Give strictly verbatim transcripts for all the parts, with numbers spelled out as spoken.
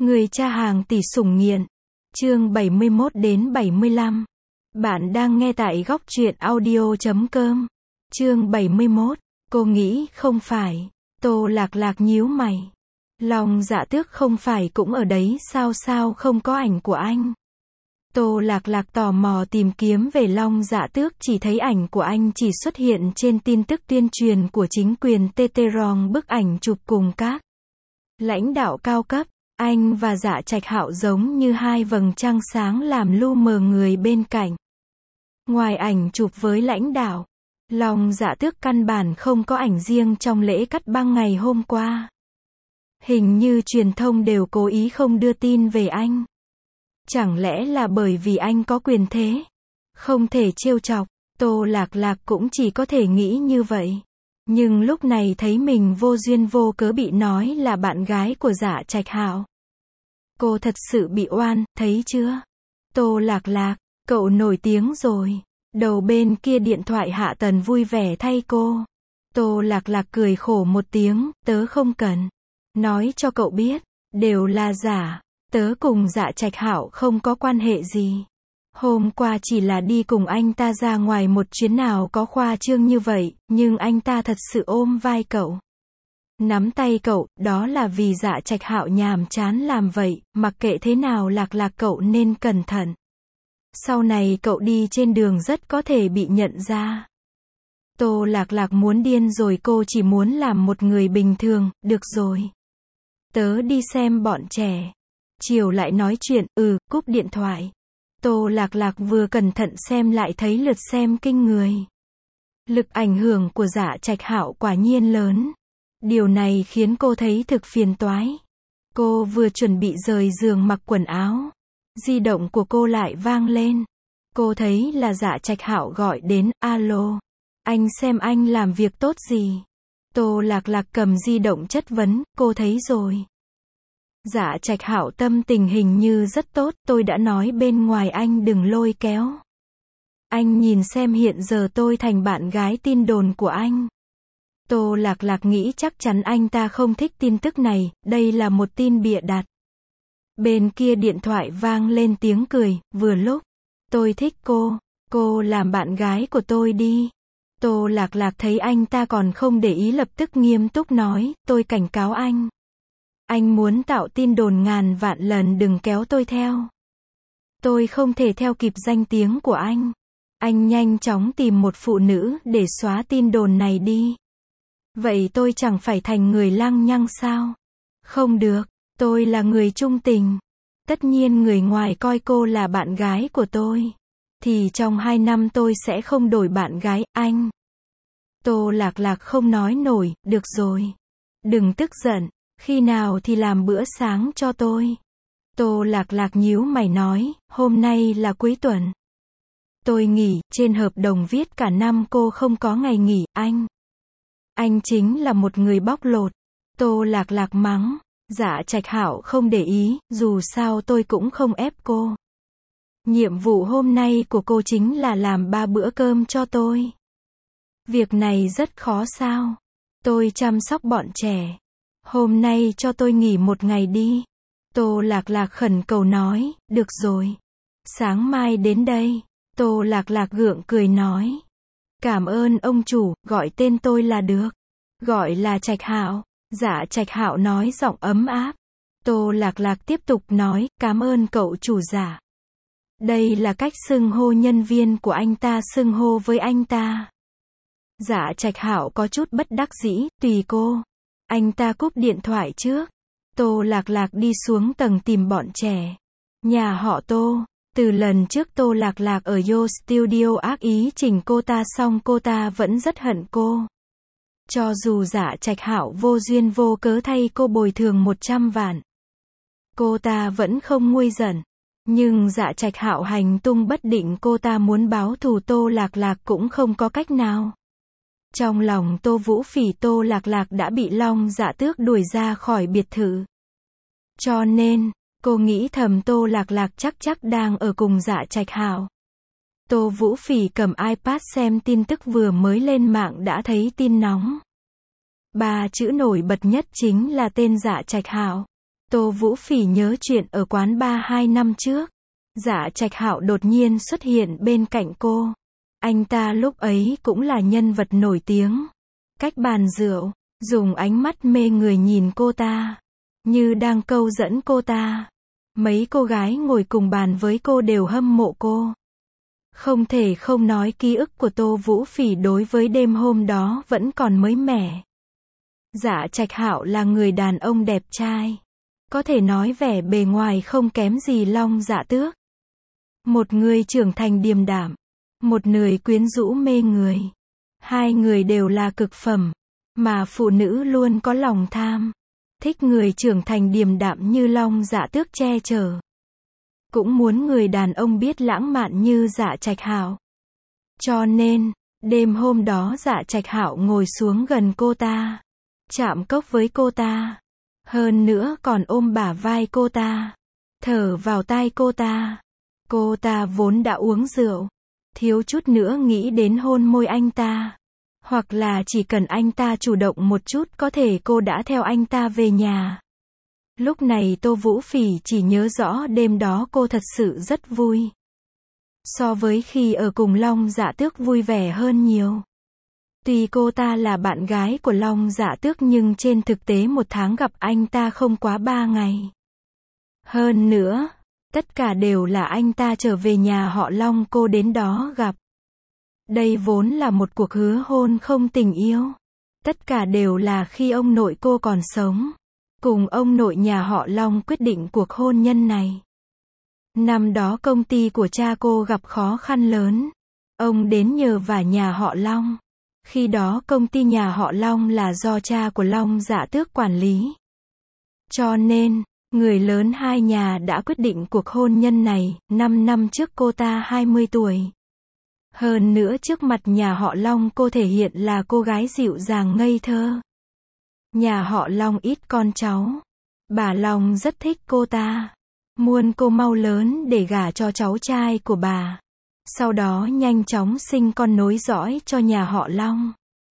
Người cha hàng tỷ sủng nghiện. Chương bảy mươi mốt đến bảy mươi lăm. Bạn đang nghe tại góc truyện audio chấm com. Chương bảy mươi mốt. Cô nghĩ không phải. Tô Lạc Lạc nhíu mày. Long Dạ Tước không phải cũng ở đấy sao sao không có ảnh của anh. Tô Lạc Lạc tò mò tìm kiếm về Long Dạ Tước, chỉ thấy ảnh của anh chỉ xuất hiện trên tin tức tuyên truyền của chính quyền Teteron, bức ảnh chụp cùng các lãnh đạo cao cấp. Anh và Dạ Trạch Hạo giống như hai vầng trăng sáng làm lu mờ người bên cạnh. Ngoài ảnh chụp với lãnh đạo, Long Dạ Tước căn bản không có ảnh riêng trong lễ cắt băng ngày hôm qua. Hình như truyền thông đều cố ý không đưa tin về anh. Chẳng lẽ là bởi vì anh có quyền thế, không thể trêu chọc? Tô Lạc Lạc cũng chỉ có thể nghĩ như vậy. Nhưng lúc này thấy mình vô duyên vô cớ bị nói là bạn gái của Dạ Trạch Hạo. Cô thật sự bị oan, thấy chưa? Tô Lạc Lạc, cậu nổi tiếng rồi. Đầu bên kia điện thoại Hạ Tần vui vẻ thay cô. Tô Lạc Lạc cười khổ một tiếng, tớ không cần nói cho cậu biết, đều là giả. Tớ cùng Dạ Trạch Hạo không có quan hệ gì. Hôm qua chỉ là đi cùng anh ta ra ngoài một chuyến, nào có khoa trương như vậy, nhưng anh ta thật sự ôm vai cậu, nắm tay cậu, đó là vì Dạ Trạch Hạo nhàm chán làm vậy, mặc kệ thế nào Lạc Lạc cậu nên cẩn thận. Sau này cậu đi trên đường rất có thể bị nhận ra. Tô Lạc Lạc muốn điên rồi, cô chỉ muốn làm một người bình thường, được rồi. Tớ đi xem bọn trẻ. Chiều lại nói chuyện, ừ, cúp điện thoại. Tô Lạc Lạc vừa cẩn thận xem lại thấy lượt xem kinh người. Lực ảnh hưởng của Dạ Trạch Hạo quả nhiên lớn. Điều này khiến cô thấy thực phiền toái. Cô vừa chuẩn bị rời giường mặc quần áo, di động của cô lại vang lên. Cô thấy là Dạ Trạch Hạo gọi đến, alo. Anh xem anh làm việc tốt gì? Tô Lạc Lạc cầm di động chất vấn, cô thấy rồi. Dạ Trạch Hạo tâm tình hình như rất tốt, tôi đã nói bên ngoài anh đừng lôi kéo. Anh nhìn xem hiện giờ tôi thành bạn gái tin đồn của anh. Tô Lạc Lạc nghĩ chắc chắn anh ta không thích tin tức này, đây là một tin bịa đặt. Bên kia điện thoại vang lên tiếng cười, vừa lúc. Tôi thích cô, cô làm bạn gái của tôi đi. Tô Lạc Lạc thấy anh ta còn không để ý, lập tức nghiêm túc nói, tôi cảnh cáo anh. Anh muốn tạo tin đồn ngàn vạn lần đừng kéo tôi theo. Tôi không thể theo kịp danh tiếng của anh. Anh nhanh chóng tìm một phụ nữ để xóa tin đồn này đi. Vậy tôi chẳng phải thành người lăng nhăng sao? Không được, tôi là người trung tình. Tất nhiên người ngoài coi cô là bạn gái của tôi, thì trong hai năm tôi sẽ không đổi bạn gái, anh. Tô Lạc Lạc không nói nổi, được rồi. Đừng tức giận. Khi nào thì làm bữa sáng cho tôi? Tô Lạc Lạc nhíu mày nói, hôm nay là cuối tuần. Tôi nghỉ, trên hợp đồng viết cả năm cô không có ngày nghỉ, anh. Anh chính là một người bóc lột. Tô Lạc Lạc mắng. Dạ Trạch Hạo không để ý, dù sao tôi cũng không ép cô. Nhiệm vụ hôm nay của cô chính là làm ba bữa cơm cho tôi. Việc này rất khó sao? Tôi chăm sóc bọn trẻ. Hôm nay cho tôi nghỉ một ngày đi. Tô Lạc Lạc khẩn cầu nói, được rồi. Sáng mai đến đây. Tô Lạc Lạc gượng cười nói. Cảm ơn ông chủ, gọi tên tôi là được. Gọi là Trạch Hạo. Dạ Trạch Hạo nói giọng ấm áp. Tô Lạc Lạc tiếp tục nói, cảm ơn cậu chủ Dạ. Đây là cách xưng hô nhân viên của anh ta, xưng hô với anh ta. Dạ Trạch Hạo có chút bất đắc dĩ, tùy cô. Anh ta cúp điện thoại trước. Tô Lạc Lạc đi xuống tầng tìm bọn trẻ. Nhà họ Tô. Từ lần trước Tô Lạc Lạc ở Yo Studio ác ý chỉnh cô ta xong, cô ta vẫn rất hận cô. Cho dù Dạ Trạch Hạo vô duyên vô cớ thay cô bồi thường một trăm vạn, cô ta vẫn không nguôi giận. Nhưng Dạ Trạch Hạo hành tung bất định, cô ta muốn báo thù Tô Lạc Lạc cũng không có cách nào. Trong lòng Tô Vũ Phỉ, Tô Lạc Lạc đã bị Long Dạ Tước đuổi ra khỏi biệt thự. Cho nên, cô nghĩ thầm Tô Lạc Lạc chắc chắc đang ở cùng Dạ Trạch Hạo. Tô Vũ Phỉ cầm iPad xem tin tức vừa mới lên mạng đã thấy tin nóng. Ba chữ nổi bật nhất chính là tên Dạ Trạch Hạo. Tô Vũ Phỉ nhớ chuyện ở quán bar hai năm trước. Dạ Trạch Hạo đột nhiên xuất hiện bên cạnh cô. Anh ta lúc ấy cũng là nhân vật nổi tiếng. Cách bàn rượu, dùng ánh mắt mê người nhìn cô ta, như đang câu dẫn cô ta. Mấy cô gái ngồi cùng bàn với cô đều hâm mộ cô. Không thể không nói ký ức của Tô Vũ Phỉ đối với đêm hôm đó vẫn còn mới mẻ. Dạ Trạch Hạo là người đàn ông đẹp trai. Có thể nói vẻ bề ngoài không kém gì Long Dạ Tước. Một người trưởng thành điềm đạm, một người quyến rũ mê người. Hai người đều là cực phẩm, mà phụ nữ luôn có lòng tham. Thích người trưởng thành điềm đạm như Long Dạ Tước che chở. Cũng muốn người đàn ông biết lãng mạn như Dạ Trạch Hạo. Cho nên, đêm hôm đó Dạ Trạch Hạo ngồi xuống gần cô ta, chạm cốc với cô ta, hơn nữa còn ôm bả vai cô ta, thở vào tai cô ta. Cô ta vốn đã uống rượu, thiếu chút nữa nghĩ đến hôn môi anh ta. Hoặc là chỉ cần anh ta chủ động một chút có thể cô đã theo anh ta về nhà. Lúc này Tô Vũ Phỉ chỉ nhớ rõ đêm đó cô thật sự rất vui. So với khi ở cùng Long Dạ Tước vui vẻ hơn nhiều. Tuy cô ta là bạn gái của Long Dạ Tước nhưng trên thực tế một tháng gặp anh ta không quá ba ngày. Hơn nữa, tất cả đều là anh ta trở về nhà họ Long cô đến đó gặp. Đây vốn là một cuộc hứa hôn không tình yêu. Tất cả đều là khi ông nội cô còn sống. Cùng ông nội nhà họ Long quyết định cuộc hôn nhân này. Năm đó công ty của cha cô gặp khó khăn lớn. Ông đến nhờ vả nhà họ Long. Khi đó công ty nhà họ Long là do cha của Long Dạ Tước quản lý. Cho nên, người lớn hai nhà đã quyết định cuộc hôn nhân này. Năm năm trước cô ta hai mươi tuổi. Hơn nữa trước mặt nhà họ Long cô thể hiện là cô gái dịu dàng ngây thơ. Nhà họ Long ít con cháu. Bà Long rất thích cô ta. Muốn cô mau lớn để gả cho cháu trai của bà. Sau đó nhanh chóng sinh con nối dõi cho nhà họ Long.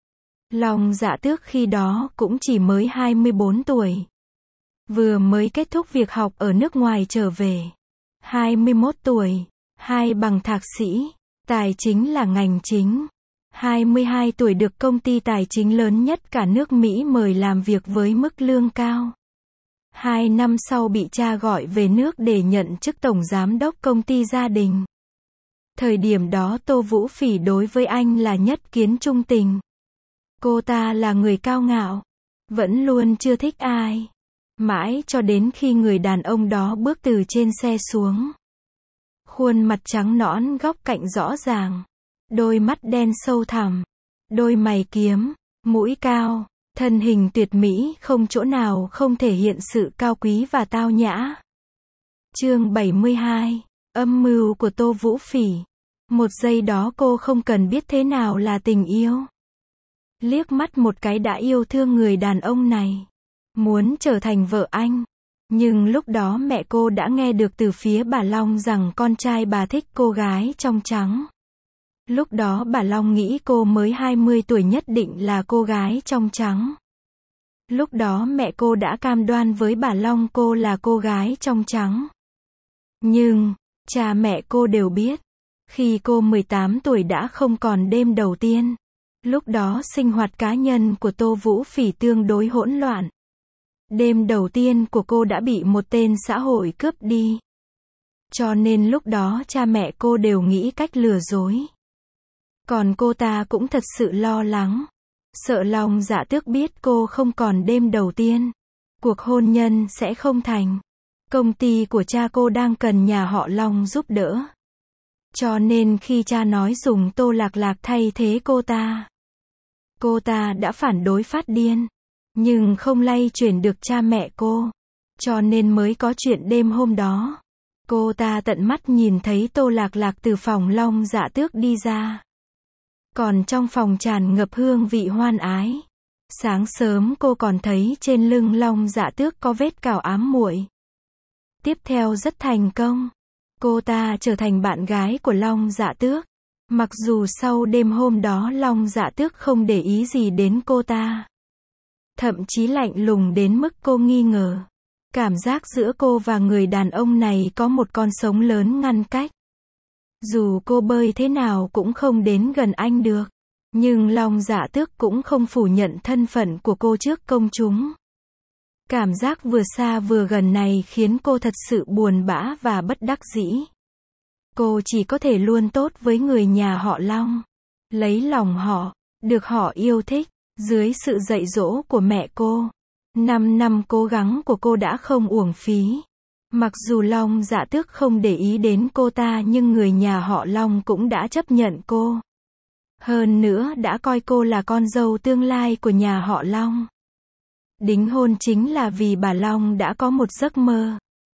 Long Dạ Tước khi đó cũng chỉ mới hai mươi bốn tuổi. Vừa mới kết thúc việc học ở nước ngoài trở về. hai mươi mốt tuổi, hai bằng thạc sĩ, tài chính là ngành chính. hai mươi hai tuổi được công ty tài chính lớn nhất cả nước Mỹ mời làm việc với mức lương cao. Hai năm sau bị cha gọi về nước để nhận chức tổng giám đốc công ty gia đình. Thời điểm đó Tô Vũ Phỉ đối với anh là nhất kiến trung tình. Cô ta là người cao ngạo, vẫn luôn chưa thích ai. Mãi cho đến khi người đàn ông đó bước từ trên xe xuống. Khuôn mặt trắng nõn góc cạnh rõ ràng. Đôi mắt đen sâu thẳm. Đôi mày kiếm, mũi cao, thân hình tuyệt mỹ không chỗ nào không thể hiện sự cao quý và tao nhã. Chương bảy mươi hai. Âm mưu của Tô Vũ Phỉ. Một giây đó cô không cần biết thế nào là tình yêu. Liếc mắt một cái đã yêu thương người đàn ông này. Muốn trở thành vợ anh. Nhưng lúc đó mẹ cô đã nghe được từ phía bà Long rằng con trai bà thích cô gái trong trắng. Lúc đó bà Long nghĩ cô mới hai mươi tuổi nhất định là cô gái trong trắng. Lúc đó mẹ cô đã cam đoan với bà Long cô là cô gái trong trắng. Nhưng, cha mẹ cô đều biết. Khi cô mười tám tuổi đã không còn đêm đầu tiên. Lúc đó sinh hoạt cá nhân của Tô Vũ Phỉ tương đối hỗn loạn. Đêm đầu tiên của cô đã bị một tên xã hội cướp đi. Cho nên lúc đó cha mẹ cô đều nghĩ cách lừa dối. Còn cô ta cũng thật sự lo lắng. Sợ Long Dạ Tước biết cô không còn đêm đầu tiên. Cuộc hôn nhân sẽ không thành. Công ty của cha cô đang cần nhà họ Long giúp đỡ. Cho nên khi cha nói dùng Tô Lạc Lạc thay thế cô ta. Cô ta đã phản đối phát điên. Nhưng không lay chuyển được cha mẹ cô. Cho nên mới có chuyện đêm hôm đó. Cô ta tận mắt nhìn thấy Tô Lạc Lạc từ phòng Long Dạ Tước đi ra. Còn trong phòng tràn ngập hương vị hoan ái. Sáng sớm cô còn thấy trên lưng Long Dạ Tước có vết cào ám muội. Tiếp theo rất thành công. Cô ta trở thành bạn gái của Long Dạ Tước. Mặc dù sau đêm hôm đó Long Dạ Tước không để ý gì đến cô ta. Thậm chí lạnh lùng đến mức cô nghi ngờ. Cảm giác giữa cô và người đàn ông này có một con sóng lớn ngăn cách. Dù cô bơi thế nào cũng không đến gần anh được. Nhưng Long Dạ Tước cũng không phủ nhận thân phận của cô trước công chúng. Cảm giác vừa xa vừa gần này khiến cô thật sự buồn bã và bất đắc dĩ. Cô chỉ có thể luôn tốt với người nhà họ Long. Lấy lòng họ, được họ yêu thích, dưới sự dạy dỗ của mẹ cô. Năm năm cố gắng của cô đã không uổng phí. Mặc dù Long Dạ Tước không để ý đến cô ta nhưng người nhà họ Long cũng đã chấp nhận cô. Hơn nữa đã coi cô là con dâu tương lai của nhà họ Long. Đính hôn chính là vì bà Long đã có một giấc mơ.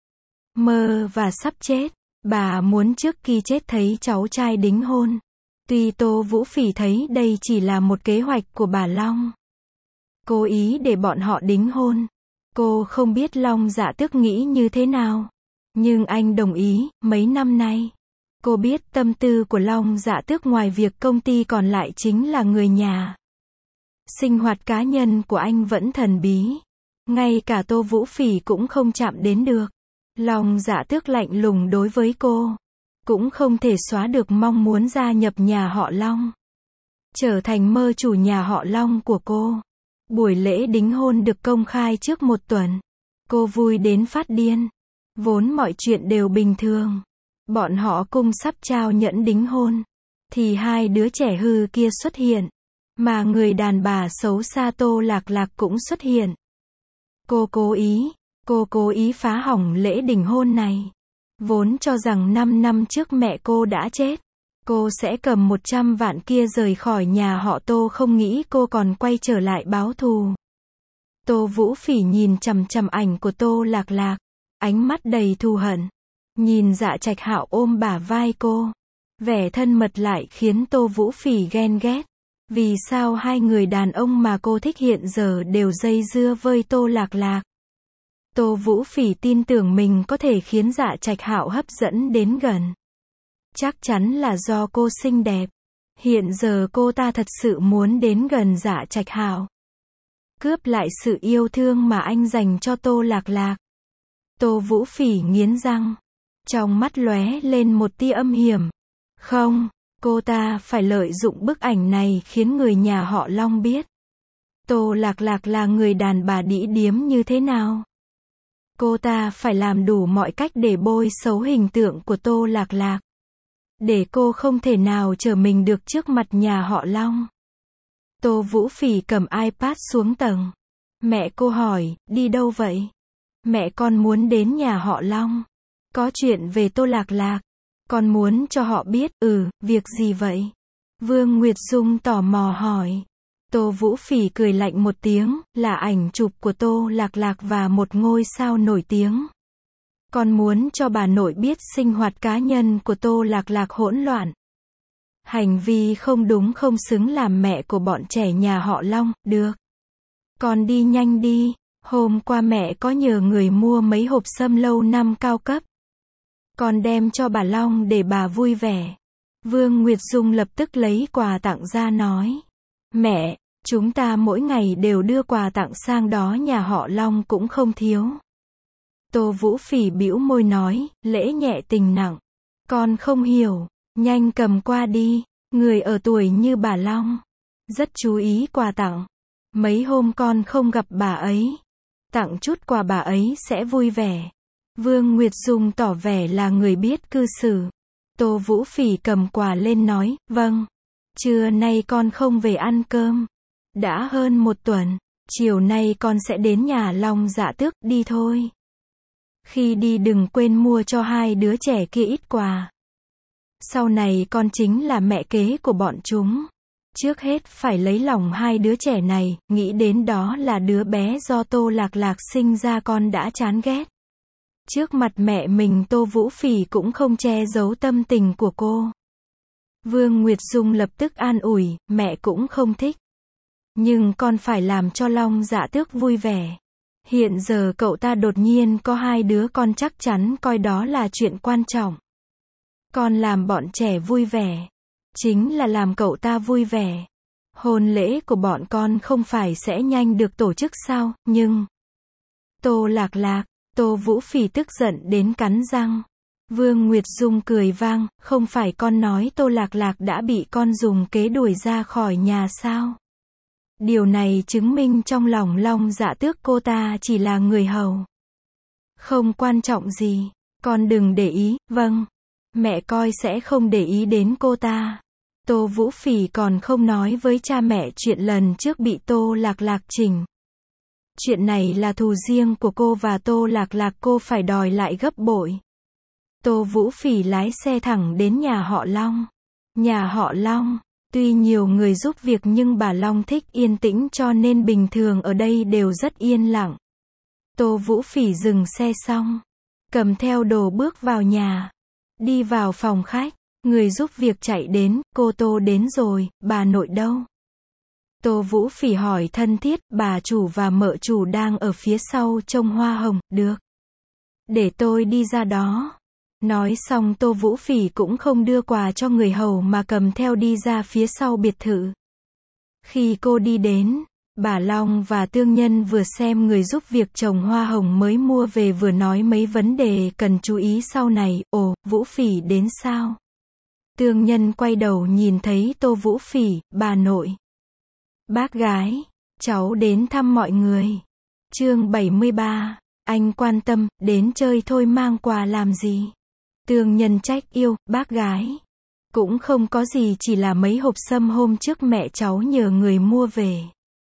Mơ và sắp chết. Bà muốn trước khi chết thấy cháu trai đính hôn. Tuy Tô Vũ Phỉ thấy đây chỉ là một kế hoạch của bà Long. Cố ý để bọn họ đính hôn. Cô không biết Long Dạ Tước nghĩ như thế nào. Nhưng anh đồng ý, mấy năm nay. Cô biết tâm tư của Long Dạ Tước ngoài việc công ty còn lại chính là người nhà. Sinh hoạt cá nhân của anh vẫn thần bí. Ngay cả Tô Vũ Phỉ cũng không chạm đến được. Long Dạ Tước lạnh lùng đối với cô. Cũng không thể xóa được mong muốn gia nhập nhà họ Long. Trở thành mơ chủ nhà họ Long của cô. Buổi lễ đính hôn được công khai trước một tuần. Cô vui đến phát điên. Vốn mọi chuyện đều bình thường. Bọn họ cùng sắp trao nhẫn đính hôn. Thì hai đứa trẻ hư kia xuất hiện. Mà người đàn bà xấu xa Tô Lạc Lạc cũng xuất hiện. Cô cố ý. Cô cố ý phá hỏng lễ đính hôn này. Vốn cho rằng năm năm trước mẹ cô đã chết. Cô sẽ cầm một trăm vạn kia rời khỏi nhà họ Tô, không nghĩ cô còn quay trở lại báo thù. Tô Vũ Phỉ nhìn chằm chằm ảnh của Tô Lạc Lạc. Ánh mắt đầy thù hận. Nhìn Dạ Trạch Hạo ôm bả vai cô. Vẻ thân mật lại khiến Tô Vũ Phỉ ghen ghét. Vì sao hai người đàn ông mà cô thích hiện giờ đều dây dưa với Tô Lạc Lạc? Tô Vũ Phỉ tin tưởng mình có thể khiến Dạ Trạch Hạo hấp dẫn đến gần. Chắc chắn là do cô xinh đẹp. Hiện giờ cô ta thật sự muốn đến gần Dạ Trạch Hạo. Cướp lại sự yêu thương mà anh dành cho Tô Lạc Lạc. Tô Vũ Phỉ nghiến răng. Trong mắt lóe lên một tia âm hiểm. Không, cô ta phải lợi dụng bức ảnh này khiến người nhà họ Long biết. Tô Lạc Lạc là người đàn bà đĩ điếm như thế nào. Cô ta phải làm đủ mọi cách để bôi xấu hình tượng của Tô Lạc Lạc. Để cô không thể nào trở mình được trước mặt nhà họ Long. Tô Vũ Phỉ cầm iPad xuống tầng. Mẹ cô hỏi, đi đâu vậy? Mẹ con muốn đến nhà họ Long. Có chuyện về Tô Lạc Lạc. Con muốn cho họ biết, ừ, việc gì vậy? Vương Nguyệt Dung tò mò hỏi. Tô Vũ Phỉ cười lạnh một tiếng, là ảnh chụp của Tô Lạc Lạc và một ngôi sao nổi tiếng. Con muốn cho bà nội biết sinh hoạt cá nhân của Tô Lạc Lạc hỗn loạn. Hành vi không đúng không xứng làm mẹ của bọn trẻ nhà họ Long, được. Con đi nhanh đi, hôm qua mẹ có nhờ người mua mấy hộp sâm lâu năm cao cấp. Con đem cho bà Long để bà vui vẻ. Vương Nguyệt Dung lập tức lấy quà tặng ra nói. Mẹ, chúng ta mỗi ngày đều đưa quà tặng sang đó, nhà họ Long cũng không thiếu. Tô Vũ Phỉ bĩu môi nói, lễ nhẹ tình nặng. Con không hiểu, nhanh cầm qua đi, người ở tuổi như bà Long. Rất chú ý quà tặng. Mấy hôm con không gặp bà ấy. Tặng chút quà bà ấy sẽ vui vẻ. Vương Nguyệt Dung tỏ vẻ là người biết cư xử. Tô Vũ Phỉ cầm quà lên nói, vâng. Trưa nay con không về ăn cơm. Đã hơn một tuần. Chiều nay con sẽ đến nhà Long Dạ Tước, đi thôi. Khi đi đừng quên mua cho hai đứa trẻ kia ít quà. Sau này con chính là mẹ kế của bọn chúng. Trước hết phải lấy lòng hai đứa trẻ này, nghĩ đến đó là đứa bé do Tô Lạc Lạc sinh ra con đã chán ghét. Trước mặt mẹ mình Tô Vũ Phỉ cũng không che giấu tâm tình của cô. Vương Nguyệt Dung lập tức an ủi, mẹ cũng không thích. Nhưng con phải làm cho Long Dạ Tước vui vẻ. Hiện giờ cậu ta đột nhiên có hai đứa con, chắc chắn coi đó là chuyện quan trọng. Con làm bọn trẻ vui vẻ. Chính là làm cậu ta vui vẻ. Hôn lễ của bọn con không phải sẽ nhanh được tổ chức sao, nhưng... Tô Lạc Lạc, Tô Vũ Phỉ tức giận đến cắn răng. Vương Nguyệt Dung cười vang, không phải con nói Tô Lạc Lạc đã bị con dùng kế đuổi ra khỏi nhà sao? Điều này chứng minh trong lòng Long Dạ Tước cô ta chỉ là người hầu. Không quan trọng gì, con đừng để ý, vâng. Mẹ coi sẽ không để ý đến cô ta. Tô Vũ Phỉ còn không nói với cha mẹ chuyện lần trước bị Tô Lạc Lạc chỉnh. Chuyện này là thù riêng của cô và Tô Lạc Lạc, cô phải đòi lại gấp bội. Tô Vũ Phỉ lái xe thẳng đến nhà họ Long. Nhà họ Long, tuy nhiều người giúp việc nhưng bà Long thích yên tĩnh cho nên bình thường ở đây đều rất yên lặng. Tô Vũ Phỉ dừng xe xong, cầm theo đồ bước vào nhà. Đi vào phòng khách, người giúp việc chạy đến, cô Tô đến rồi, bà nội đâu? Tô Vũ Phỉ hỏi thân thiết, bà chủ và mợ chủ đang ở phía sau trông hoa hồng, được. Để tôi đi ra đó. Nói xong Tô Vũ Phỉ cũng không đưa quà cho người hầu mà cầm theo đi ra phía sau biệt thự. Khi cô đi đến, bà Long và Tương Nhân vừa xem người giúp việc trồng hoa hồng mới mua về vừa nói mấy vấn đề cần chú ý sau này. Ồ, Vũ Phỉ đến sao? Tương Nhân quay đầu nhìn thấy Tô Vũ Phỉ, bà nội. Bác gái, cháu đến thăm mọi người. Chương bảy mươi ba, anh quan tâm, đến chơi thôi mang quà làm gì? Tương Nhân trách yêu, bác gái. Cũng không có gì, chỉ là mấy hộp sâm hôm trước mẹ cháu nhờ người mua về.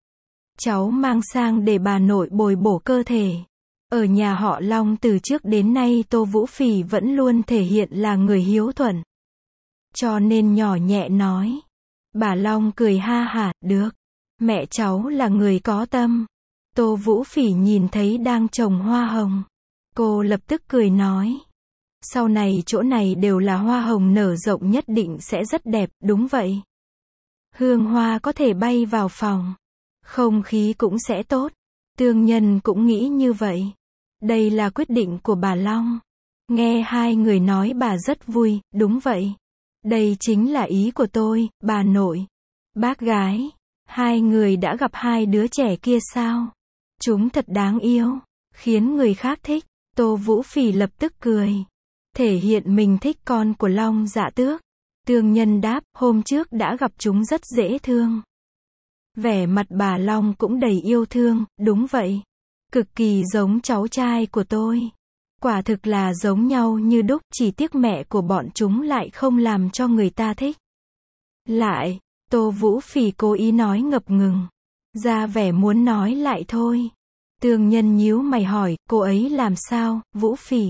Cháu mang sang để bà nội bồi bổ cơ thể. Ở nhà họ Long từ trước đến nay Tô Vũ Phỉ vẫn luôn thể hiện là người hiếu thuận. Cho nên nhỏ nhẹ nói. Bà Long cười ha hả, được. Mẹ cháu là người có tâm. Tô Vũ Phỉ nhìn thấy đang trồng hoa hồng. Cô lập tức cười nói. Sau này chỗ này đều là hoa hồng nở rộng, nhất định sẽ rất đẹp, đúng vậy. Hương hoa có thể bay vào phòng. Không khí cũng sẽ tốt. Tương Nhân cũng nghĩ như vậy. Đây là quyết định của bà Long. Nghe hai người nói bà rất vui, đúng vậy. Đây chính là ý của tôi, bà nội. Bác gái, hai người đã gặp hai đứa trẻ kia sao? Chúng thật đáng yêu, khiến người khác thích. Tô Vũ Phỉ lập tức cười. Thể hiện mình thích con của Long Dạ Tước. Tương Nhân đáp, hôm trước đã gặp chúng rất dễ thương. Vẻ mặt bà Long cũng đầy yêu thương, đúng vậy. Cực kỳ giống cháu trai của tôi. Quả thực là giống nhau như đúc, chỉ tiếc mẹ của bọn chúng lại không làm cho người ta thích. Lại, Tô Vũ Phỉ cố ý nói ngập ngừng. Ra vẻ muốn nói lại thôi. Tương Nhân nhíu mày hỏi, cô ấy làm sao, Vũ Phỉ?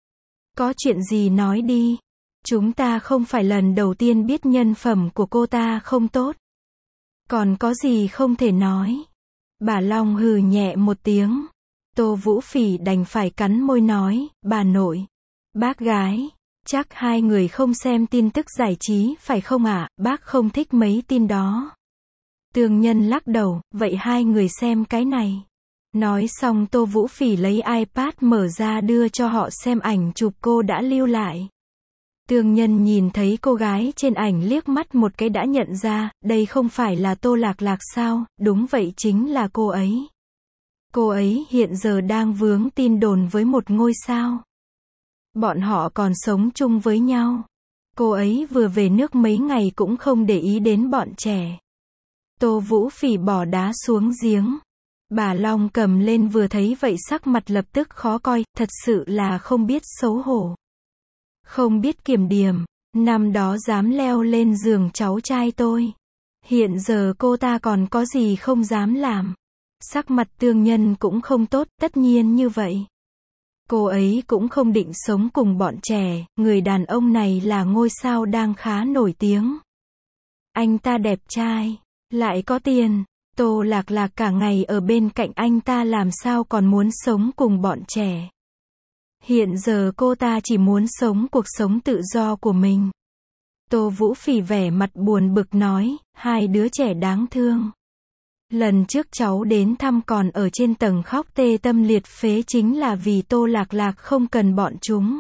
Có chuyện gì nói đi. Chúng ta không phải lần đầu tiên biết nhân phẩm của cô ta không tốt. Còn có gì không thể nói. Bà Long hừ nhẹ một tiếng. Tô Vũ Phỉ đành phải cắn môi nói, bà nội. Bác gái, chắc hai người không xem tin tức giải trí phải không ạ? Bác không thích mấy tin đó. Tương Nhân lắc đầu, vậy hai người xem cái này. Nói xong Tô Vũ Phỉ lấy iPad mở ra đưa cho họ xem ảnh chụp cô đã lưu lại. Tương Nhân nhìn thấy cô gái trên ảnh liếc mắt một cái đã nhận ra, đây không phải là Tô Lạc Lạc sao? Đúng vậy, chính là cô ấy. Cô ấy hiện giờ đang vướng tin đồn với một ngôi sao. Bọn họ còn sống chung với nhau. Cô ấy vừa về nước mấy ngày cũng không để ý đến bọn trẻ. Tô Vũ Phỉ bỏ đá xuống giếng. Bà Long cầm lên vừa thấy vậy sắc mặt lập tức khó coi, thật sự là không biết xấu hổ. Không biết kiểm điểm, năm đó dám leo lên giường cháu trai tôi. Hiện giờ cô ta còn có gì không dám làm. Sắc mặt Tương Nhân cũng không tốt, tất nhiên như vậy. Cô ấy cũng không định sống cùng bọn trẻ, người đàn ông này là ngôi sao đang khá nổi tiếng. Anh ta đẹp trai, lại có tiền. Tô Lạc Lạc cả ngày ở bên cạnh anh ta làm sao còn muốn sống cùng bọn trẻ. Hiện giờ cô ta chỉ muốn sống cuộc sống tự do của mình. Tô Vũ Phỉ vẻ mặt buồn bực nói, hai đứa trẻ đáng thương. Lần trước cháu đến thăm còn ở trên tầng khóc tê tâm liệt phế chính là vì Tô Lạc Lạc không cần bọn chúng.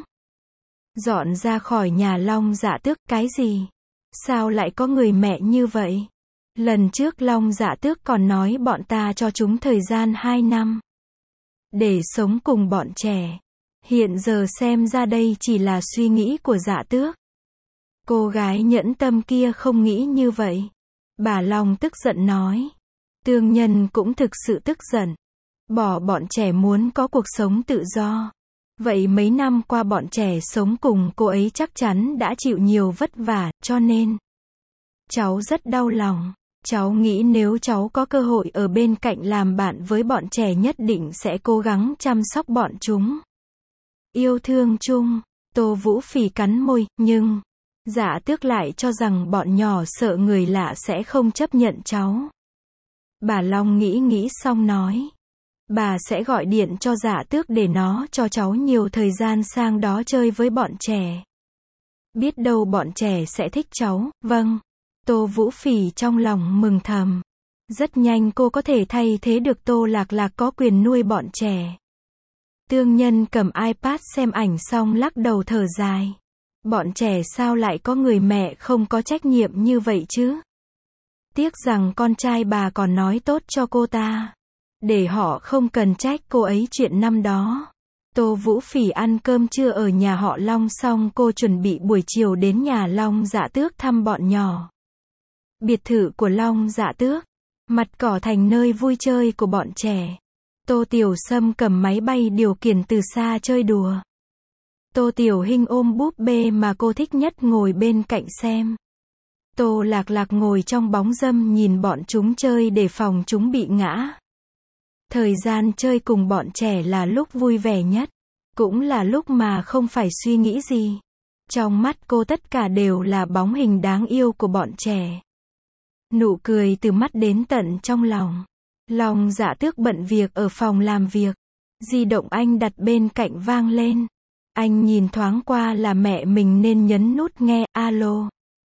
Dọn ra khỏi nhà Long Dạ Tước, cái gì? Sao lại có người mẹ như vậy? Lần trước Long Dạ Tước còn nói bọn ta cho chúng thời gian hai năm. để sống cùng bọn trẻ. Hiện giờ xem ra đây chỉ là suy nghĩ của Dạ Tước. Cô gái nhẫn tâm kia không nghĩ như vậy. Bà Long tức giận nói. Tương Nhân cũng thực sự tức giận. Bỏ bọn trẻ muốn có cuộc sống tự do. Vậy mấy năm qua bọn trẻ sống cùng cô ấy chắc chắn đã chịu nhiều vất vả, cho nên cháu rất đau lòng. Cháu nghĩ nếu cháu có cơ hội ở bên cạnh làm bạn với bọn trẻ nhất định sẽ cố gắng chăm sóc bọn chúng. Yêu thương chung, Tô Vũ Phỉ cắn môi, nhưng Dạ Tước lại cho rằng bọn nhỏ sợ người lạ sẽ không chấp nhận cháu. Bà Long nghĩ nghĩ xong nói. Bà sẽ gọi điện cho Dạ Tước để nó cho cháu nhiều thời gian sang đó chơi với bọn trẻ. Biết đâu bọn trẻ sẽ thích cháu, vâng. Tô Vũ Phỉ trong lòng mừng thầm. Rất nhanh cô có thể thay thế được Tô Lạc Lạc có quyền nuôi bọn trẻ. Tương Nhân cầm iPad xem ảnh xong lắc đầu thở dài. Bọn trẻ sao lại có người mẹ không có trách nhiệm như vậy chứ? Tiếc rằng con trai bà còn nói tốt cho cô ta. Để họ không cần trách cô ấy chuyện năm đó. Tô Vũ Phỉ ăn cơm trưa ở nhà họ Long xong cô chuẩn bị buổi chiều đến nhà Long Dạ Tước thăm bọn nhỏ. Biệt thự của Long Dạ Tước. Mặt cỏ thành nơi vui chơi của bọn trẻ. Tô Tiểu Sâm cầm máy bay điều khiển từ xa chơi đùa. Tô Tiểu Hinh ôm búp bê mà cô thích nhất ngồi bên cạnh xem. Tô Lạc Lạc ngồi trong bóng râm nhìn bọn chúng chơi để phòng chúng bị ngã. Thời gian chơi cùng bọn trẻ là lúc vui vẻ nhất. Cũng là lúc mà không phải suy nghĩ gì. Trong mắt cô tất cả đều là bóng hình đáng yêu của bọn trẻ. Nụ cười từ mắt đến tận trong lòng. Long Dạ Tước bận việc ở phòng làm việc. Di động anh đặt bên cạnh vang lên. Anh nhìn thoáng qua là mẹ mình nên nhấn nút nghe. Alo.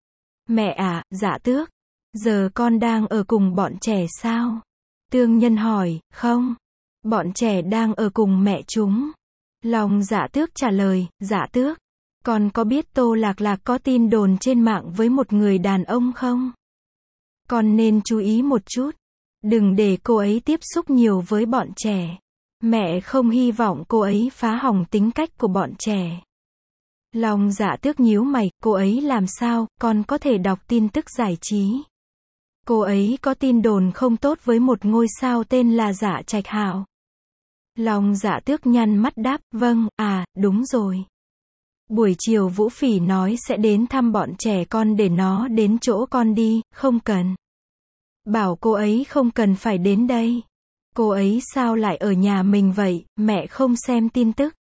Mẹ à, Dạ Tước. Giờ con đang ở cùng bọn trẻ sao? Tương Nhân hỏi. Không. Bọn trẻ đang ở cùng mẹ chúng. Long Dạ Tước trả lời. Dạ Tước. Con có biết Tô Lạc Lạc có tin đồn trên mạng với một người đàn ông không? Con nên chú ý một chút. Đừng để cô ấy tiếp xúc nhiều với bọn trẻ. Mẹ không hy vọng cô ấy phá hỏng tính cách của bọn trẻ. Long Dạ Tước nhíu mày, cô ấy làm sao, con có thể đọc tin tức giải trí. Cô ấy có tin đồn không tốt với một ngôi sao tên là Dạ Trạch Hạo. Long Dạ Tước nhăn mắt đáp, vâng, à, đúng rồi. Buổi chiều Vũ Phỉ nói sẽ đến thăm bọn trẻ con để nó đến chỗ con đi, không cần. Bảo cô ấy không cần phải đến đây. Cô ấy sao lại ở nhà mình vậy, mẹ không xem tin tức.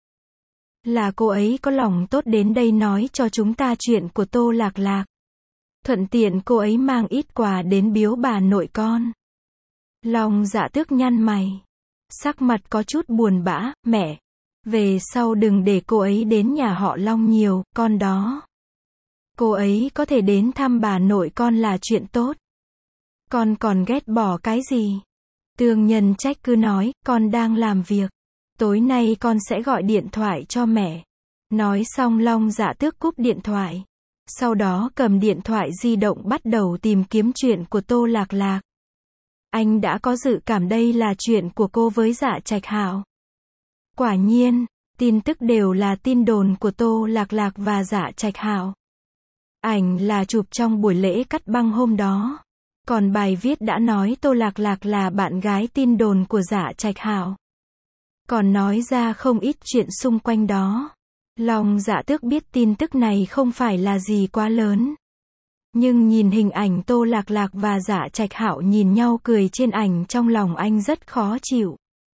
Là cô ấy có lòng tốt đến đây nói cho chúng ta chuyện của Tô Lạc Lạc. Thuận tiện cô ấy mang ít quà đến biếu bà nội con. Long Dạ Tước nhăn mày. Sắc mặt có chút buồn bã, mẹ. Về sau đừng để cô ấy đến nhà họ Long nhiều, con đó. Cô ấy có thể đến thăm bà nội con là chuyện tốt. Con còn ghét bỏ cái gì? Tương Nhân trách cứ nói, con đang làm việc. Tối nay con sẽ gọi điện thoại cho mẹ. Nói xong Long Dạ Tước cúp điện thoại. Sau đó cầm điện thoại di động bắt đầu tìm kiếm chuyện của Tô Lạc Lạc. Anh đã có dự cảm đây là chuyện của cô với Dạ Trạch Hạo. Quả nhiên, tin tức đều là tin đồn của Tô Lạc Lạc và Dạ Trạch Hạo. Ảnh là chụp trong buổi lễ cắt băng hôm đó. Còn bài viết đã nói Tô Lạc Lạc là bạn gái tin đồn của Dạ Trạch Hạo. Còn nói ra không ít chuyện xung quanh đó. Long Dạ Tước biết tin tức này không phải là gì quá lớn. Nhưng nhìn hình ảnh Tô Lạc Lạc và Dạ Trạch Hạo nhìn nhau cười trên ảnh trong lòng anh rất khó chịu.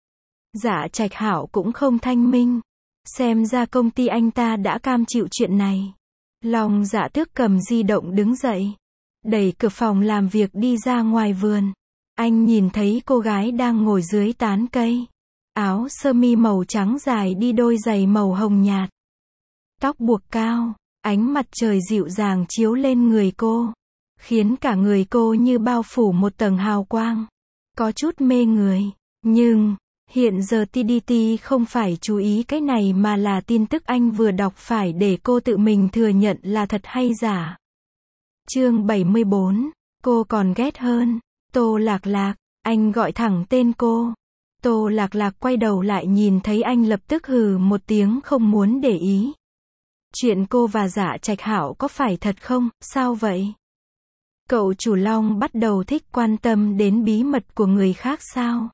Dạ Trạch Hạo cũng không thanh minh. Xem ra công ty anh ta đã cam chịu chuyện này. Long Dạ Tước cầm di động đứng dậy. Đẩy cửa phòng làm việc đi ra ngoài vườn. Anh nhìn thấy cô gái đang ngồi dưới tán cây. Áo sơ mi màu trắng dài đi đôi giày màu hồng nhạt. Tóc buộc cao, ánh mặt trời dịu dàng chiếu lên người cô. Khiến cả người cô như bao phủ một tầng hào quang. Có chút mê người. Nhưng, hiện giờ tê đê tê không phải chú ý cái này mà là tin tức anh vừa đọc phải để cô tự mình thừa nhận là thật hay giả. Chương bảy mươi bốn. Cô còn ghét hơn. Tô Lạc Lạc. Anh gọi thẳng tên cô. Tô Lạc Lạc quay đầu lại nhìn thấy anh lập tức hừ một tiếng không muốn để ý. Chuyện cô và Dạ Trạch Hạo có phải thật không, sao vậy? Cậu chủ Long bắt đầu thích quan tâm đến bí mật của người khác sao?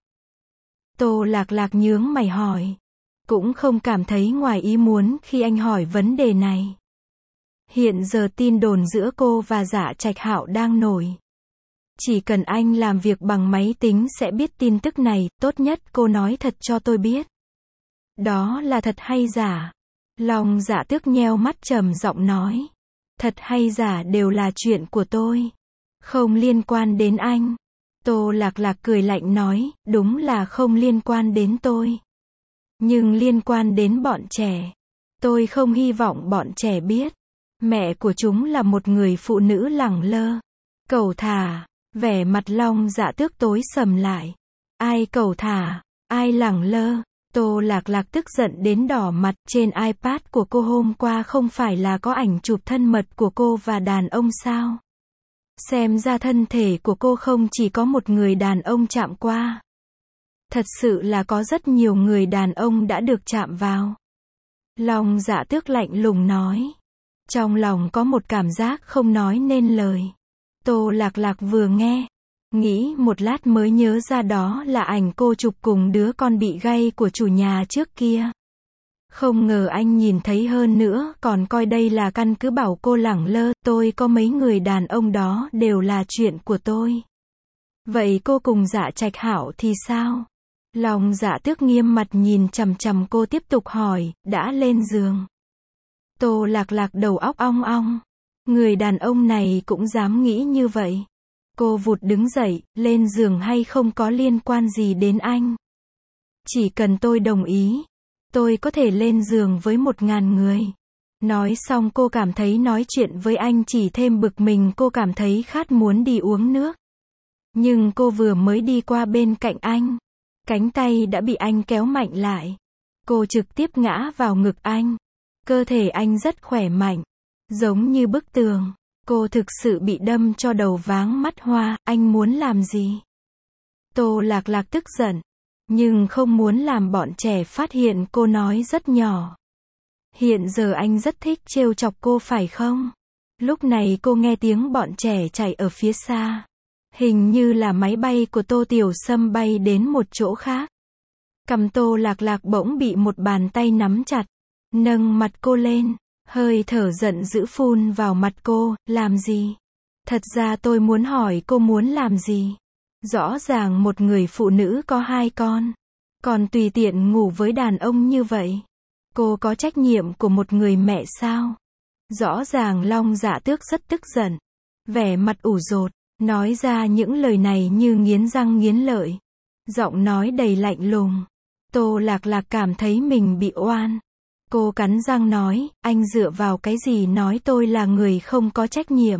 Tô Lạc Lạc nhướng mày hỏi. Cũng không cảm thấy ngoài ý muốn khi anh hỏi vấn đề này. Hiện giờ tin đồn giữa cô và Dạ Trạch Hạo đang nổi. Chỉ cần anh làm việc bằng máy tính sẽ biết tin tức này, tốt nhất cô nói thật cho tôi biết. Đó là thật hay giả? Long Dạ Tước nheo mắt trầm giọng nói. Thật hay giả đều là chuyện của tôi. Không liên quan đến anh. Tô Lạc Lạc cười lạnh nói, đúng là không liên quan đến tôi. Nhưng liên quan đến bọn trẻ. Tôi không hy vọng bọn trẻ biết. Mẹ của chúng là một người phụ nữ lẳng lơ. Cẩu thả. Vẻ mặt Long Dạ Tước tối sầm lại. Ai cẩu thả? Ai lẳng lơ? Tô Lạc Lạc tức giận đến đỏ mặt. Trên iPad của cô hôm qua không phải là có ảnh chụp thân mật của cô và đàn ông sao? Xem ra thân thể của cô không chỉ có một người đàn ông chạm qua. Thật sự là có rất nhiều người đàn ông đã được chạm vào. Long Dạ Tước lạnh lùng nói. Trong lòng có một cảm giác không nói nên lời. Tô Lạc Lạc vừa nghe, nghĩ một lát mới nhớ ra đó là ảnh cô chụp cùng đứa con bị gay của chủ nhà trước kia. Không ngờ anh nhìn thấy hơn nữa, còn coi đây là căn cứ bảo cô lẳng lơ. Tôi có mấy người đàn ông đó đều là chuyện của tôi. Vậy cô cùng Dạ Trạch Hạo thì sao? Long Dạ Tước nghiêm mặt nhìn chằm chằm cô tiếp tục hỏi, đã lên giường. Tô Lạc Lạc đầu óc ong ong. Người đàn ông này cũng dám nghĩ như vậy. Cô vụt đứng dậy, lên giường hay không có liên quan gì đến anh. Chỉ cần tôi đồng ý, tôi có thể lên giường với một ngàn người. Nói xong cô cảm thấy nói chuyện với anh chỉ thêm bực mình, cô cảm thấy khát muốn đi uống nước. Nhưng cô vừa mới đi qua bên cạnh anh, cánh tay đã bị anh kéo mạnh lại. Cô trực tiếp ngã vào ngực anh. Cơ thể anh rất khỏe mạnh, giống như bức tường. Cô thực sự bị đâm cho đầu váng mắt hoa. Anh muốn làm gì? Tô Lạc Lạc tức giận, nhưng không muốn làm bọn trẻ phát hiện. Cô nói rất nhỏ. Hiện giờ anh rất thích trêu chọc cô phải không? Lúc này cô nghe tiếng bọn trẻ chạy ở phía xa. Hình như là máy bay của Tô Tiểu Sâm bay đến một chỗ khác. Cầm Tô Lạc Lạc bỗng bị một bàn tay nắm chặt, nâng mặt cô lên, hơi thở giận dữ phun vào mặt cô. Làm gì? Thật ra tôi muốn hỏi cô muốn làm gì? Rõ ràng một người phụ nữ có hai con, còn tùy tiện ngủ với đàn ông như vậy. Cô có trách nhiệm của một người mẹ sao? Rõ ràng Long Dạ Tước rất tức giận, vẻ mặt ủ rột, nói ra những lời này như nghiến răng nghiến lợi. Giọng nói đầy lạnh lùng. Tô Lạc Lạc cảm thấy mình bị oan. Cô cắn răng nói, anh dựa vào cái gì nói tôi là người không có trách nhiệm?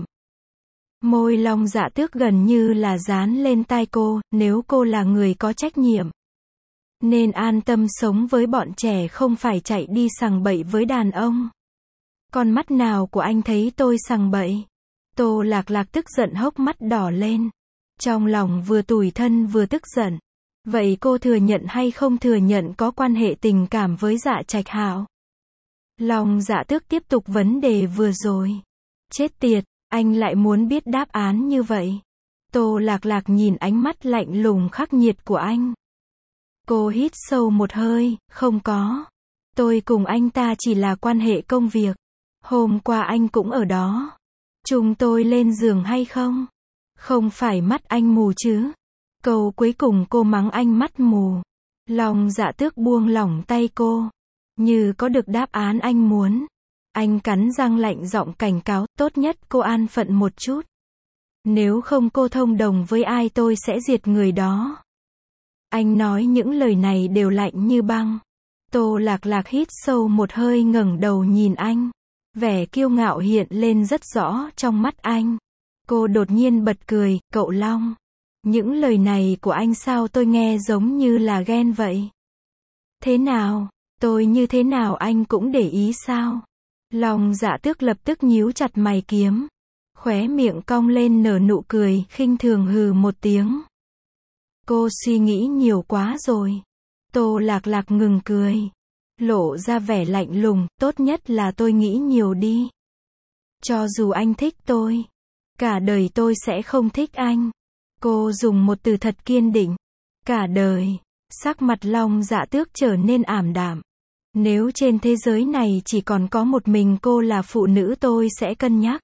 Môi Long Dạ Tước gần như là dán lên tai cô. Nếu cô là người có trách nhiệm, nên an tâm sống với bọn trẻ, không phải chạy đi sằng bậy với đàn ông. Con mắt nào của anh thấy tôi sằng bậy? Tô Lạc Lạc tức giận hốc mắt đỏ lên. Trong lòng vừa tủi thân vừa tức giận. Vậy cô thừa nhận hay không thừa nhận có quan hệ tình cảm với Dạ Trạch Hạo? Long Dạ Tước tiếp tục vấn đề vừa rồi. Chết tiệt, anh lại muốn biết đáp án như vậy. Tô Lạc Lạc nhìn ánh mắt lạnh lùng khắc nghiệt của anh. Cô hít sâu một hơi, không có. Tôi cùng anh ta chỉ là quan hệ công việc. Hôm qua anh cũng ở đó. Chúng tôi lên giường hay không? Không phải mắt anh mù chứ? Câu cuối cùng cô mắng anh mắt mù. Long Dạ Tước buông lỏng tay cô, như có được đáp án anh muốn. Anh cắn răng lạnh giọng cảnh cáo, tốt nhất cô an phận một chút. Nếu không cô thông đồng với ai tôi sẽ diệt người đó. Anh nói những lời này đều lạnh như băng. Tô Lạc Lạc hít sâu một hơi ngẩng đầu nhìn anh. Vẻ kiêu ngạo hiện lên rất rõ trong mắt anh. Cô đột nhiên bật cười, cậu Long. Những lời này của anh sao tôi nghe giống như là ghen vậy? Thế nào? Tôi như thế nào anh cũng để ý sao? Long Dạ Tước lập tức nhíu chặt mày kiếm. Khóe miệng cong lên nở nụ cười, khinh thường hừ một tiếng. Cô suy nghĩ nhiều quá rồi. Tô Lạc Lạc ngừng cười. Lộ ra vẻ lạnh lùng, tốt nhất là tôi nghĩ nhiều đi. Cho dù anh thích tôi, cả đời tôi sẽ không thích anh. Cô dùng một từ thật kiên định. Cả đời. Sắc mặt Long Dạ Tước trở nên ảm đạm. Nếu trên thế giới này chỉ còn có một mình cô là phụ nữ tôi sẽ cân nhắc.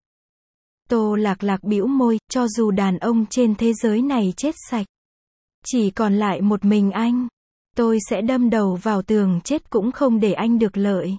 Tô Lạc Lạc bĩu môi, cho dù đàn ông trên thế giới này chết sạch. Chỉ còn lại một mình anh. Tôi sẽ đâm đầu vào tường chết cũng không để anh được lợi.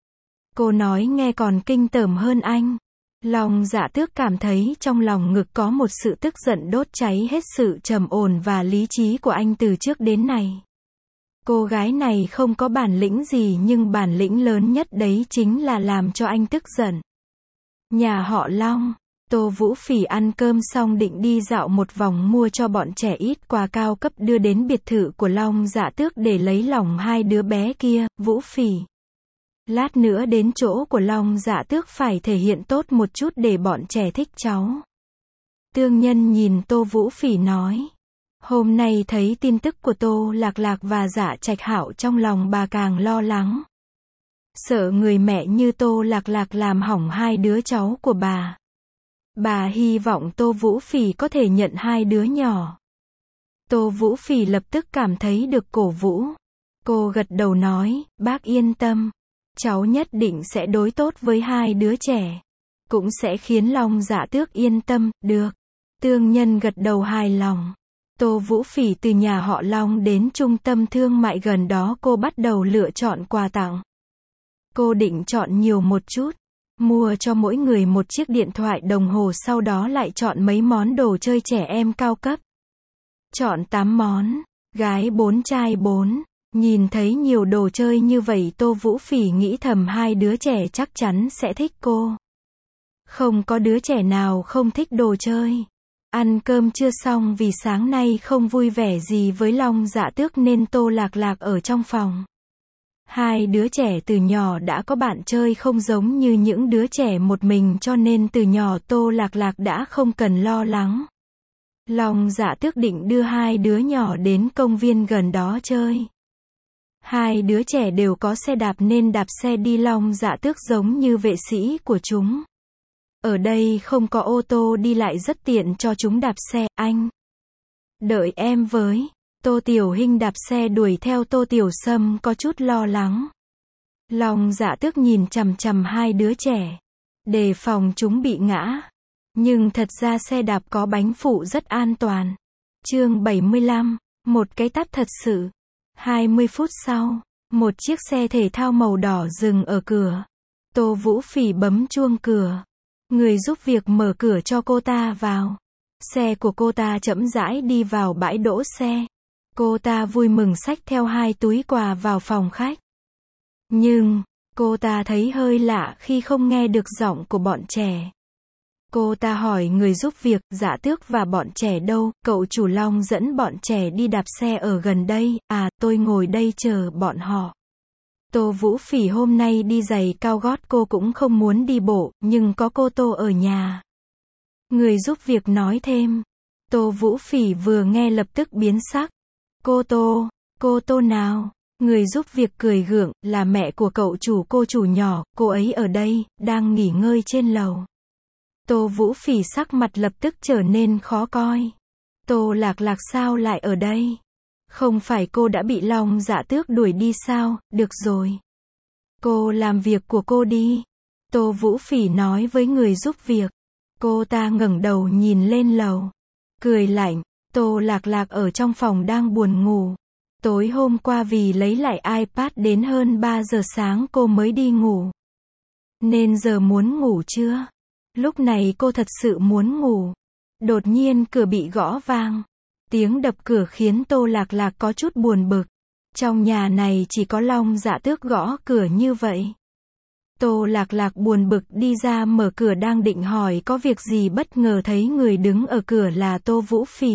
Cô nói nghe còn kinh tởm hơn anh. Long Dạ Tước cảm thấy trong lòng ngực có một sự tức giận đốt cháy hết sự trầm ổn và lý trí của anh từ trước đến nay. Cô gái này không có bản lĩnh gì nhưng bản lĩnh lớn nhất đấy chính là làm cho anh tức giận. Nhà họ Long. Tô Vũ Phỉ ăn cơm xong định đi dạo một vòng mua cho bọn trẻ ít quà cao cấp đưa đến biệt thự của Long Dạ Tước để lấy lòng hai đứa bé kia. Vũ Phỉ, lát nữa đến chỗ của Long Dạ Tước phải thể hiện tốt một chút để bọn trẻ thích cháu. Tương Nhân nhìn Tô Vũ Phỉ nói. Hôm nay thấy tin tức của Tô Lạc Lạc và Dạ Trạch Hạo trong lòng bà càng lo lắng. Sợ người mẹ như Tô Lạc Lạc làm hỏng hai đứa cháu của bà. Bà hy vọng Tô Vũ Phỉ có thể nhận hai đứa nhỏ. Tô Vũ Phỉ lập tức cảm thấy được cổ vũ. Cô gật đầu nói, bác yên tâm. Cháu nhất định sẽ đối tốt với hai đứa trẻ. Cũng sẽ khiến Long Dạ Tước yên tâm, được. Tương Nhân gật đầu hài lòng. Tô Vũ Phỉ từ nhà họ Long đến trung tâm thương mại gần đó cô bắt đầu lựa chọn quà tặng. Cô định chọn nhiều một chút. Mua cho mỗi người một chiếc điện thoại đồng hồ sau đó lại chọn mấy món đồ chơi trẻ em cao cấp. Chọn tám món. Gái bốn trai bốn. Nhìn thấy nhiều đồ chơi như vậy Tô Vũ Phỉ nghĩ thầm hai đứa trẻ chắc chắn sẽ thích cô. Không có đứa trẻ nào không thích đồ chơi. Ăn cơm chưa xong vì sáng nay không vui vẻ gì với Long Dạ Tước nên Tô Lạc Lạc ở trong phòng. Hai đứa trẻ từ nhỏ đã có bạn chơi không giống như những đứa trẻ một mình cho nên từ nhỏ Tô Lạc Lạc đã không cần lo lắng. Long Dạ Tước định đưa hai đứa nhỏ đến công viên gần đó chơi. Hai đứa trẻ đều có xe đạp nên đạp xe đi Long Dạ Tước giống như vệ sĩ của chúng. Ở đây không có ô tô đi lại rất tiện cho chúng đạp xe, anh. Đợi em với. Tô Tiểu Hinh đạp xe đuổi theo Tô Tiểu Sâm có chút lo lắng. Long Dạ Tước nhìn chằm chằm hai đứa trẻ. Đề phòng chúng bị ngã. Nhưng thật ra xe đạp có bánh phụ rất an toàn. Chương bảy mươi lăm. Một cái tát thật sự. hai mươi phút sau, một chiếc xe thể thao màu đỏ dừng ở cửa. Tô Vũ Phỉ bấm chuông cửa. Người giúp việc mở cửa cho cô ta vào. Xe của cô ta chậm rãi đi vào bãi đỗ xe. Cô ta vui mừng xách theo hai túi quà vào phòng khách. Nhưng, cô ta thấy hơi lạ khi không nghe được giọng của bọn trẻ. Cô ta hỏi người giúp việc, Dạ Tước và bọn trẻ đâu, cậu chủ Long dẫn bọn trẻ đi đạp xe ở gần đây, à, tôi ngồi đây chờ bọn họ. Tô Vũ Phỉ hôm nay đi giày cao gót cô cũng không muốn đi bộ, nhưng có cô Tô ở nhà. Người giúp việc nói thêm. Tô Vũ Phỉ vừa nghe lập tức biến sắc. Cô Tô, cô Tô nào? Người giúp việc cười gượng, là mẹ của cậu chủ cô chủ nhỏ, cô ấy ở đây, đang nghỉ ngơi trên lầu. Tô Vũ Phỉ sắc mặt lập tức trở nên khó coi. Tô Lạc Lạc sao lại ở đây? Không phải cô đã bị Long Dạ Tước đuổi đi sao? Được rồi. Cô làm việc của cô đi. Tô Vũ Phỉ nói với người giúp việc. Cô ta ngẩng đầu nhìn lên lầu. Cười lạnh. Tô Lạc Lạc ở trong phòng đang buồn ngủ. Tối hôm qua vì lấy lại iPad đến hơn ba giờ sáng cô mới đi ngủ. Nên giờ muốn ngủ chưa? Lúc này cô thật sự muốn ngủ. Đột nhiên cửa bị gõ vang. Tiếng đập cửa khiến Tô Lạc Lạc có chút buồn bực. Trong nhà này chỉ có Long Dạ Tước gõ cửa như vậy. Tô Lạc Lạc buồn bực đi ra mở cửa đang định hỏi có việc gì bất ngờ thấy người đứng ở cửa là Tô Vũ Phỉ.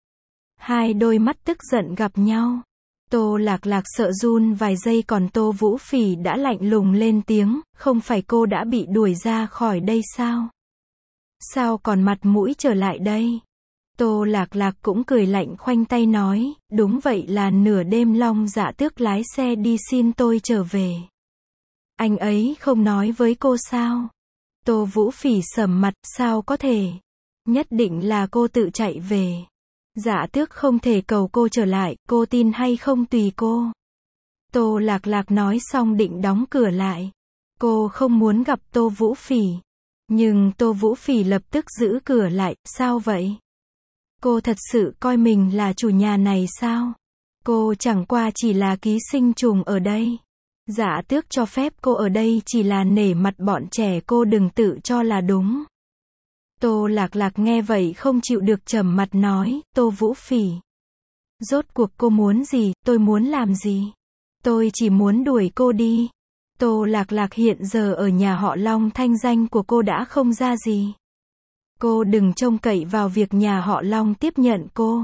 Hai đôi mắt tức giận gặp nhau. Tô Lạc Lạc sợ run vài giây còn Tô Vũ Phỉ đã lạnh lùng lên tiếng, không phải cô đã bị đuổi ra khỏi đây sao? Sao còn mặt mũi trở lại đây? Tô Lạc Lạc cũng cười lạnh khoanh tay nói, đúng vậy là nửa đêm Long Dạ Tước lái xe đi xin tôi trở về. Anh ấy không nói với cô sao? Tô Vũ Phỉ sầm mặt, sao có thể? Nhất định là cô tự chạy về. Dạ Tước không thể cầu cô trở lại, cô tin hay không tùy cô. Tô Lạc Lạc nói xong định đóng cửa lại. Cô không muốn gặp Tô Vũ Phỉ. Nhưng Tô Vũ Phỉ lập tức giữ cửa lại, sao vậy? Cô thật sự coi mình là chủ nhà này sao? Cô chẳng qua chỉ là ký sinh trùng ở đây. Dạ Tước cho phép cô ở đây chỉ là nể mặt bọn trẻ, cô đừng tự cho là đúng. Tô Lạc Lạc nghe vậy không chịu được trầm mặt nói, Tô Vũ Phỉ. Rốt cuộc cô muốn gì, tôi muốn làm gì? Tôi chỉ muốn đuổi cô đi. Tô Lạc Lạc hiện giờ ở nhà họ Long, thanh danh của cô đã không ra gì. Cô đừng trông cậy vào việc nhà họ Long tiếp nhận cô.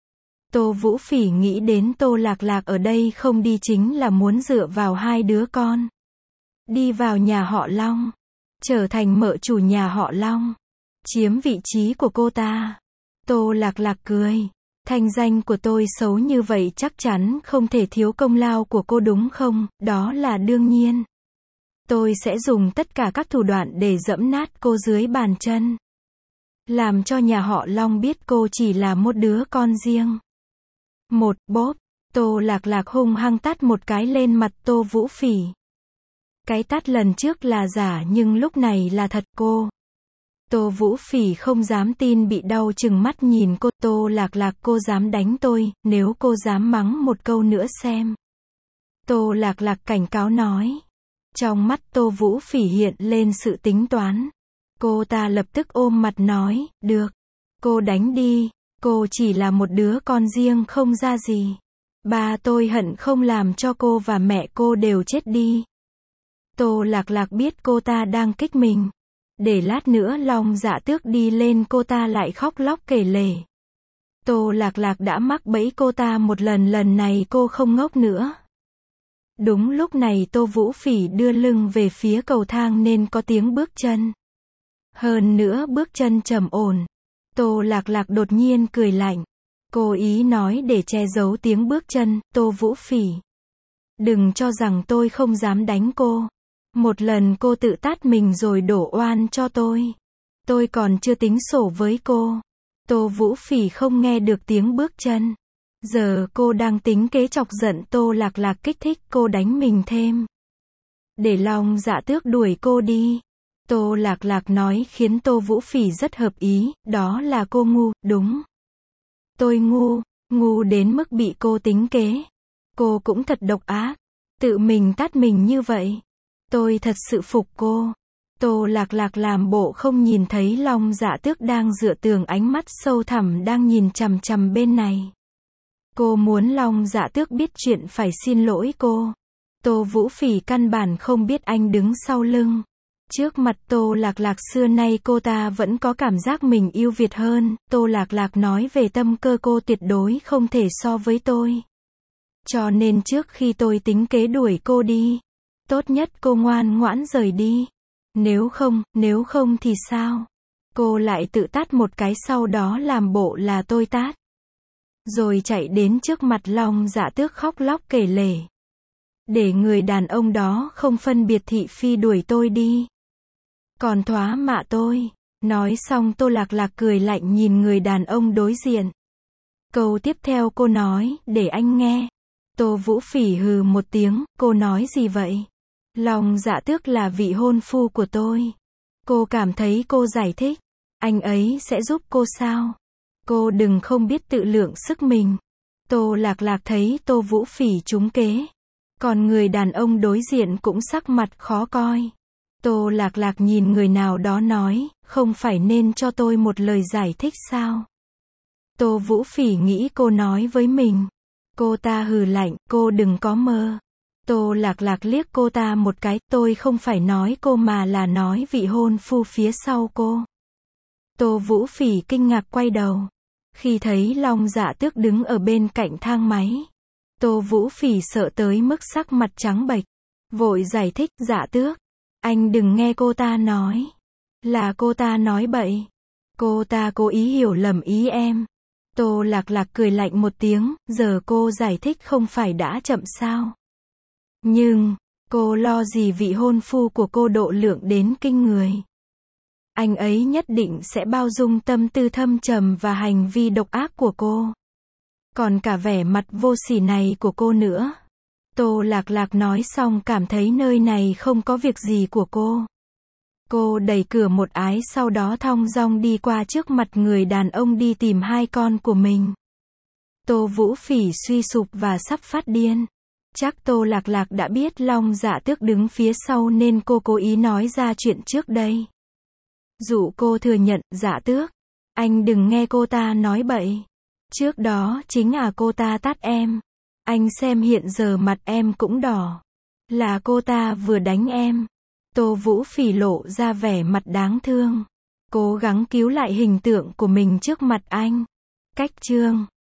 Tô Vũ Phỉ nghĩ đến Tô Lạc Lạc ở đây không đi chính là muốn dựa vào hai đứa con. Đi vào nhà họ Long. Trở thành mợ chủ nhà họ Long. Chiếm vị trí của cô ta. Tô Lạc Lạc cười. Thanh danh của tôi xấu như vậy chắc chắn không thể thiếu công lao của cô đúng không? Đó là đương nhiên. Tôi sẽ dùng tất cả các thủ đoạn để dẫm nát cô dưới bàn chân. Làm cho nhà họ Long biết cô chỉ là một đứa con riêng. Một bóp, Tô Lạc Lạc hung hăng tát một cái lên mặt Tô Vũ Phỉ. Cái tát lần trước là giả nhưng lúc này là thật cô. Tô Vũ Phỉ không dám tin, bị đau chừng mắt nhìn cô. Tô Lạc Lạc, cô dám đánh tôi, nếu cô dám mắng một câu nữa xem. Tô Lạc Lạc cảnh cáo nói. Trong mắt Tô Vũ Phỉ hiện lên sự tính toán. Cô ta lập tức ôm mặt nói, được. Cô đánh đi, cô chỉ là một đứa con riêng không ra gì. Ba tôi hận không làm cho cô và mẹ cô đều chết đi. Tô Lạc Lạc biết cô ta đang kích mình. Để lát nữa Long Dạ Tước đi lên cô ta lại khóc lóc kể lể. Tô Lạc Lạc đã mắc bẫy cô ta một lần, lần này cô không ngốc nữa. Đúng lúc này Tô Vũ Phỉ đưa lưng về phía cầu thang nên có tiếng bước chân. Hơn nữa bước chân trầm ổn. Tô Lạc Lạc đột nhiên cười lạnh. Cô ý nói để che giấu tiếng bước chân, Tô Vũ Phỉ. Đừng cho rằng tôi không dám đánh cô. Một lần cô tự tát mình rồi đổ oan cho tôi. Tôi còn chưa tính sổ với cô. Tô Vũ Phỉ không nghe được tiếng bước chân. Giờ cô đang tính kế chọc giận Tô Lạc Lạc, kích thích cô đánh mình thêm. Để Long Dạ Tước đuổi cô đi. Tô Lạc Lạc nói khiến Tô Vũ Phỉ rất hợp ý, đó là cô ngu, đúng. Tôi ngu, ngu đến mức bị cô tính kế. Cô cũng thật độc ác, tự mình tát mình như vậy. Tôi thật sự phục cô. Tô Lạc Lạc làm bộ không nhìn thấy Long Dạ Tước đang dựa tường, ánh mắt sâu thẳm đang nhìn chằm chằm bên này. Cô muốn Long Dạ Tước biết chuyện phải xin lỗi cô. Tô Vũ Phỉ căn bản không biết anh đứng sau lưng. Trước mặt Tô Lạc Lạc xưa nay cô ta vẫn có cảm giác mình ưu việt hơn. Tô Lạc Lạc nói về tâm cơ cô tuyệt đối không thể so với tôi. Cho nên trước khi tôi tính kế đuổi cô đi, tốt nhất cô ngoan ngoãn rời đi. Nếu không, nếu không thì sao? Cô lại tự tát một cái, sau đó làm bộ là tôi tát. Rồi chạy đến trước mặt Long Dạ Tước khóc lóc kể lể. Để người đàn ông đó không phân biệt thị phi đuổi tôi đi. Còn thoá mạ tôi. Nói xong Tô Lạc Lạc cười lạnh nhìn người đàn ông đối diện. Câu tiếp theo cô nói, để anh nghe. Tô Vũ Phỉ hừ một tiếng, cô nói gì vậy? Long Dạ Tước là vị hôn phu của tôi. Cô cảm thấy cô giải thích, anh ấy sẽ giúp cô sao? Cô đừng không biết tự lượng sức mình. Tô Lạc Lạc thấy Tô Vũ Phỉ trúng kế. Còn người đàn ông đối diện cũng sắc mặt khó coi. Tô Lạc Lạc nhìn người nào đó nói, không phải nên cho tôi một lời giải thích sao? Tô Vũ Phỉ nghĩ cô nói với mình. Cô ta hừ lạnh, cô đừng có mơ. Tô Lạc Lạc liếc cô ta một cái, tôi không phải nói cô mà là nói vị hôn phu phía sau cô. Tô Vũ Phỉ kinh ngạc quay đầu. Khi thấy Long Dạ Tước đứng ở bên cạnh thang máy. Tô Vũ Phỉ sợ tới mức sắc mặt trắng bệch. Vội giải thích, Dạ Tước. Anh đừng nghe cô ta nói. Là cô ta nói bậy. Cô ta cố ý hiểu lầm ý em. Tô Lạc Lạc cười lạnh một tiếng, giờ cô giải thích không phải đã chậm sao? Nhưng, cô lo gì vị hôn phu của cô độ lượng đến kinh người. Anh ấy nhất định sẽ bao dung tâm tư thâm trầm và hành vi độc ác của cô. Còn cả vẻ mặt vô sỉ này của cô nữa. Tô Lạc Lạc nói xong cảm thấy nơi này không có việc gì của cô. Cô đẩy cửa một ái sau đó thong dong đi qua trước mặt người đàn ông đi tìm hai con của mình. Tô Vũ Phỉ suy sụp và sắp phát điên. Chắc Tô Lạc Lạc đã biết Long Dạ Tước đứng phía sau nên cô cố ý nói ra chuyện trước đây. Dụ cô thừa nhận, Dạ Tước, anh đừng nghe cô ta nói bậy. Trước đó chính là cô ta tát em. Anh xem hiện giờ mặt em cũng đỏ. Là cô ta vừa đánh em. Tô Vũ Phỉ lộ ra vẻ mặt đáng thương. Cố gắng cứu lại hình tượng của mình trước mặt anh. Cách chương